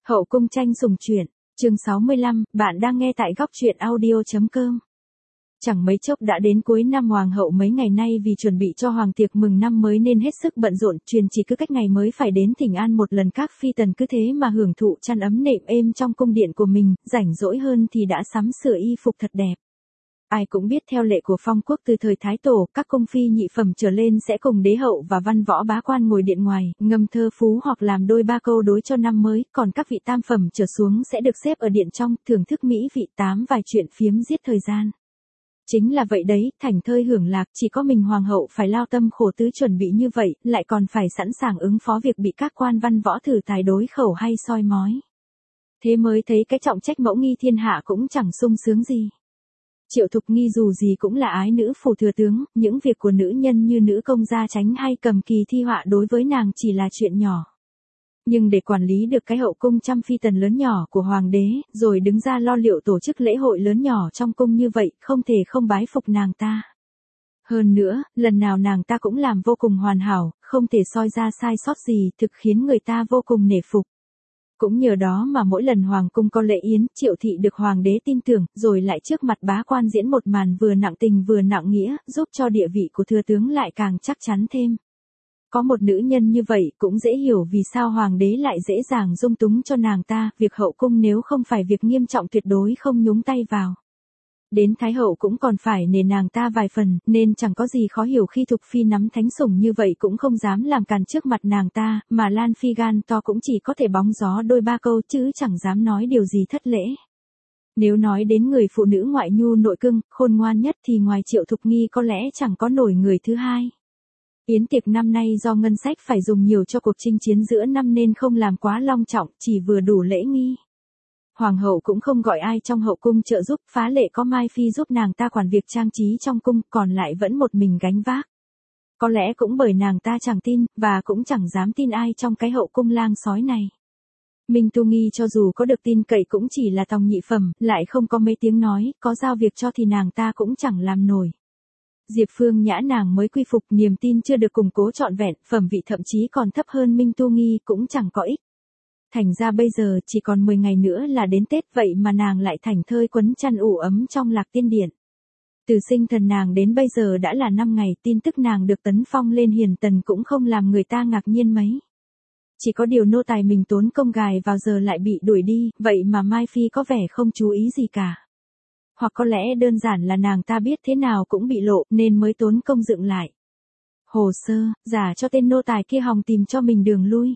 Hậu cung tranh sủng truyện, chương 65, bạn đang nghe tại góc truyện audio.com. Chẳng mấy chốc đã đến cuối năm, hoàng hậu mấy ngày nay vì chuẩn bị cho hoàng tiệc mừng năm mới nên hết sức bận rộn, truyền chỉ cứ cách ngày mới phải đến thỉnh an một lần, các phi tần cứ thế mà hưởng thụ chăn ấm nệm êm trong cung điện của mình, rảnh rỗi hơn thì đã sắm sửa y phục thật đẹp. Ai cũng biết theo lệ của phong quốc từ thời Thái Tổ, các cung phi nhị phẩm trở lên sẽ cùng đế hậu và văn võ bá quan ngồi điện ngoài, ngâm thơ phú hoặc làm đôi ba câu đối cho năm mới, còn các vị tam phẩm trở xuống sẽ được xếp ở điện trong, thưởng thức mỹ vị, tám vài chuyện phiếm giết thời gian. Chính là vậy đấy, thảnh thơi hưởng lạc, chỉ có mình hoàng hậu phải lao tâm khổ tứ chuẩn bị như vậy, lại còn phải sẵn sàng ứng phó việc bị các quan văn võ thử tài đối khẩu hay soi mói. Thế mới thấy cái trọng trách mẫu nghi thiên hạ cũng chẳng sung sướng gì. Triệu Thục Nghi dù gì cũng là ái nữ phủ thừa tướng, những việc của nữ nhân như nữ công gia tránh hay cầm kỳ thi họa đối với nàng chỉ là chuyện nhỏ. Nhưng để quản lý được cái hậu cung trăm phi tần lớn nhỏ của hoàng đế, rồi đứng ra lo liệu tổ chức lễ hội lớn nhỏ trong cung như vậy, không thể không bái phục nàng ta. Hơn nữa, lần nào nàng ta cũng làm vô cùng hoàn hảo, không thể soi ra sai sót gì, thực khiến người ta vô cùng nể phục. Cũng nhờ đó mà mỗi lần hoàng cung có lễ yến, Triệu thị được hoàng đế tin tưởng, rồi lại trước mặt bá quan diễn một màn vừa nặng tình vừa nặng nghĩa, giúp cho địa vị của thừa tướng lại càng chắc chắn thêm. Có một nữ nhân như vậy cũng dễ hiểu vì sao hoàng đế lại dễ dàng dung túng cho nàng ta, việc hậu cung nếu không phải việc nghiêm trọng tuyệt đối không nhúng tay vào. Đến thái hậu cũng còn phải nể nàng ta vài phần, nên chẳng có gì khó hiểu khi Thục Phi nắm thánh sủng như vậy cũng không dám làm càn trước mặt nàng ta, mà Lan Phi gan to cũng chỉ có thể bóng gió đôi ba câu chứ chẳng dám nói điều gì thất lễ. Nếu nói đến người phụ nữ ngoại nhu nội cưng, khôn ngoan nhất thì ngoài Triệu Thục Nghi có lẽ chẳng có nổi người thứ hai. Yến tiệc năm nay do ngân sách phải dùng nhiều cho cuộc chinh chiến giữa năm nên không làm quá long trọng, chỉ vừa đủ lễ nghi. Hoàng hậu cũng không gọi ai trong hậu cung trợ giúp, phá lệ có Mai Phi giúp nàng ta quản việc trang trí trong cung, còn lại vẫn một mình gánh vác. Có lẽ cũng bởi nàng ta chẳng tin, và cũng chẳng dám tin ai trong cái hậu cung lang sói này. Minh Tu Nghi cho dù có được tin cậy cũng chỉ là tòng nhị phẩm, lại không có mấy tiếng nói, có giao việc cho thì nàng ta cũng chẳng làm nổi. Diệp Phương Nhã nàng mới quy phục, niềm tin chưa được củng cố trọn vẹn, phẩm vị thậm chí còn thấp hơn Minh Tu Nghi, cũng chẳng có ích. Thành ra bây giờ chỉ còn 10 ngày nữa là đến Tết, vậy mà nàng lại thảnh thơi quấn chăn ủ ấm trong Lạc Tiên Điện. Từ sinh thần nàng đến bây giờ đã là 5 ngày, tin tức nàng được tấn phong lên hiền tần cũng không làm người ta ngạc nhiên mấy. Chỉ có điều nô tài mình tốn công gài vào giờ lại bị đuổi đi, vậy mà Mai Phi có vẻ không chú ý gì cả. Hoặc có lẽ đơn giản là nàng ta biết thế nào cũng bị lộ nên mới tốn công dựng lại hồ sơ, giả cho tên nô tài kia hòng tìm cho mình đường lui.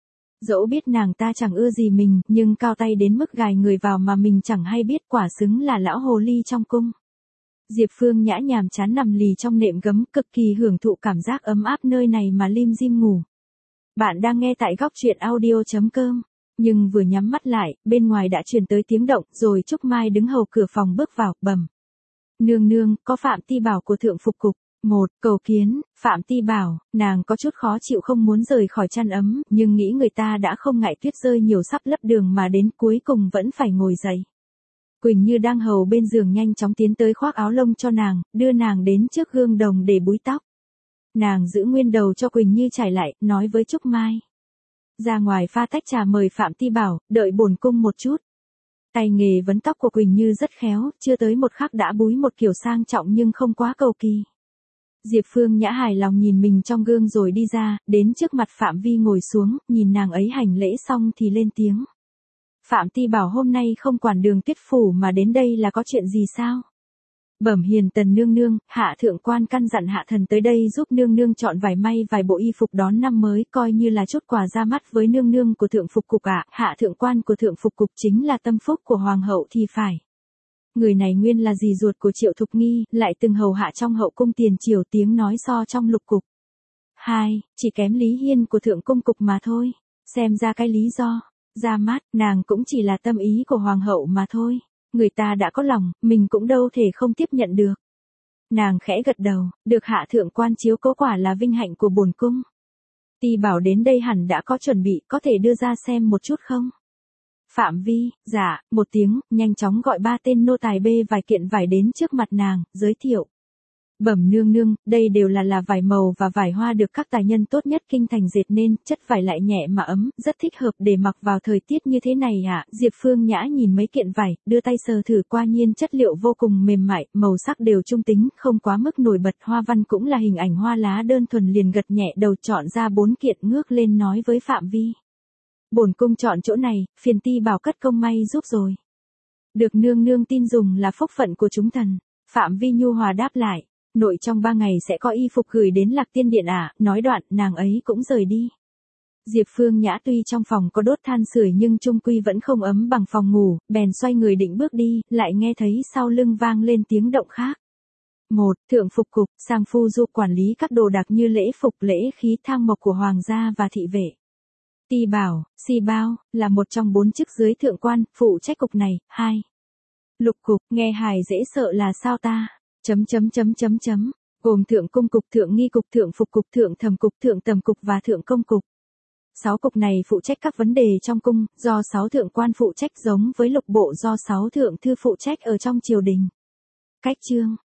Dẫu biết nàng ta chẳng ưa gì mình, nhưng cao tay đến mức gài người vào mà mình chẳng hay biết, quả xứng là lão hồ ly trong cung. Diệp Phương Nhã nhàm chán nằm lì trong nệm gấm, cực kỳ hưởng thụ cảm giác ấm áp nơi này mà lim dim ngủ. Bạn đang nghe tại góc truyện audio.com. Nhưng vừa nhắm mắt lại, bên ngoài đã truyền tới tiếng động, rồi Trúc Mai đứng hầu cửa phòng bước vào, bẩm. Nương nương, có Phạm Ti Bảo của Thượng Phục Cục. Một, cầu kiến. Phạm Ti Bảo, nàng có chút khó chịu không muốn rời khỏi chăn ấm, nhưng nghĩ người ta đã không ngại tuyết rơi nhiều sắp lấp đường mà đến cuối cùng vẫn phải ngồi dậy. Quỳnh Như đang hầu bên giường nhanh chóng tiến tới khoác áo lông cho nàng, đưa nàng đến trước gương đồng để búi tóc. Nàng giữ nguyên đầu cho Quỳnh Như trải lại, nói với Trúc Mai. Ra ngoài pha tách trà mời Phạm Ti Bảo, đợi bổn cung một chút. Tay nghề vấn tóc của Quỳnh Như rất khéo, chưa tới một khắc đã búi một kiểu sang trọng nhưng không quá cầu kỳ. Diệp Phương Nhã hài lòng nhìn mình trong gương rồi đi ra, đến trước mặt Phạm Vi ngồi xuống, nhìn nàng ấy hành lễ xong thì lên tiếng. Phạm Ti Bảo hôm nay không quản Đường Tuyết phủ mà đến đây là có chuyện gì sao? Bẩm hiền tần nương nương, hạ thượng quan căn dặn hạ thần tới đây giúp nương nương chọn vài may vài bộ y phục đón năm mới, coi như là chút quà ra mắt với nương nương của Thượng Phục Cục ạ. Hạ thượng quan của Thượng Phục Cục chính là tâm phúc của hoàng hậu thì phải. Người này nguyên là dì ruột của Triệu Thục Nghi, lại từng hầu hạ trong hậu cung tiền triều, tiếng nói so trong lục cục. 2, chỉ kém Lý Hiên của Thượng Cung Cục mà thôi. Xem ra cái lý do ra mắt, nàng cũng chỉ là tâm ý của hoàng hậu mà thôi. Người ta đã có lòng, mình cũng đâu thể không tiếp nhận được. Nàng khẽ gật đầu, được hạ thượng quan chiếu cố quả là vinh hạnh của bổn cung. Ti Bảo đến đây hẳn đã có chuẩn bị, có thể đưa ra xem một chút không? Phạm Vi, dạ, một tiếng, nhanh chóng gọi 3 tên nô tài bê vài kiện vải đến trước mặt nàng, giới thiệu. Bẩm nương nương, đây đều là vải màu và vải hoa được các tài nhân tốt nhất kinh thành dệt nên, chất vải lại nhẹ mà ấm, rất thích hợp để mặc vào thời tiết như thế này ạ. Diệp Phương Nhã nhìn mấy kiện vải, đưa tay sờ thử qua nhiên chất liệu vô cùng mềm mại, màu sắc đều trung tính, không quá mức nổi bật, hoa văn cũng là hình ảnh hoa lá đơn thuần, liền gật nhẹ đầu chọn ra 4 kiện ngước lên nói với Phạm Vi. Bổn cung chọn chỗ này, phiền ti bảo cất công may giúp rồi. Được nương nương tin dùng là phúc phận của chúng thần. Phạm Vi nhu hòa đáp lại. Nội trong 3 ngày sẽ có y phục gửi đến Lạc Tiên Điện ạ. Nói đoạn, nàng ấy cũng rời đi. Diệp Phương Nhã tuy trong phòng có đốt than sưởi nhưng chung quy vẫn không ấm bằng phòng ngủ, bèn xoay người định bước đi, lại nghe thấy sau lưng vang lên tiếng động khác. 1. Thượng phục cục, sang phu du quản lý các đồ đạc như lễ phục, lễ khí, thang mộc của hoàng gia và thị vệ. Ti bảo, si bao, là một trong 4 chức dưới thượng quan, phụ trách cục này. 2. Lục cục, nghe hài dễ sợ là sao ta? Gồm thượng cung cục, thượng nghi cục, thượng phục cục, thượng thẩm cục, thượng tầm cục và thượng công cục. 6 cục này phụ trách các vấn đề trong cung, do 6 thượng quan phụ trách, giống với lục bộ do 6 thượng thư phụ trách ở trong triều đình. Cách chương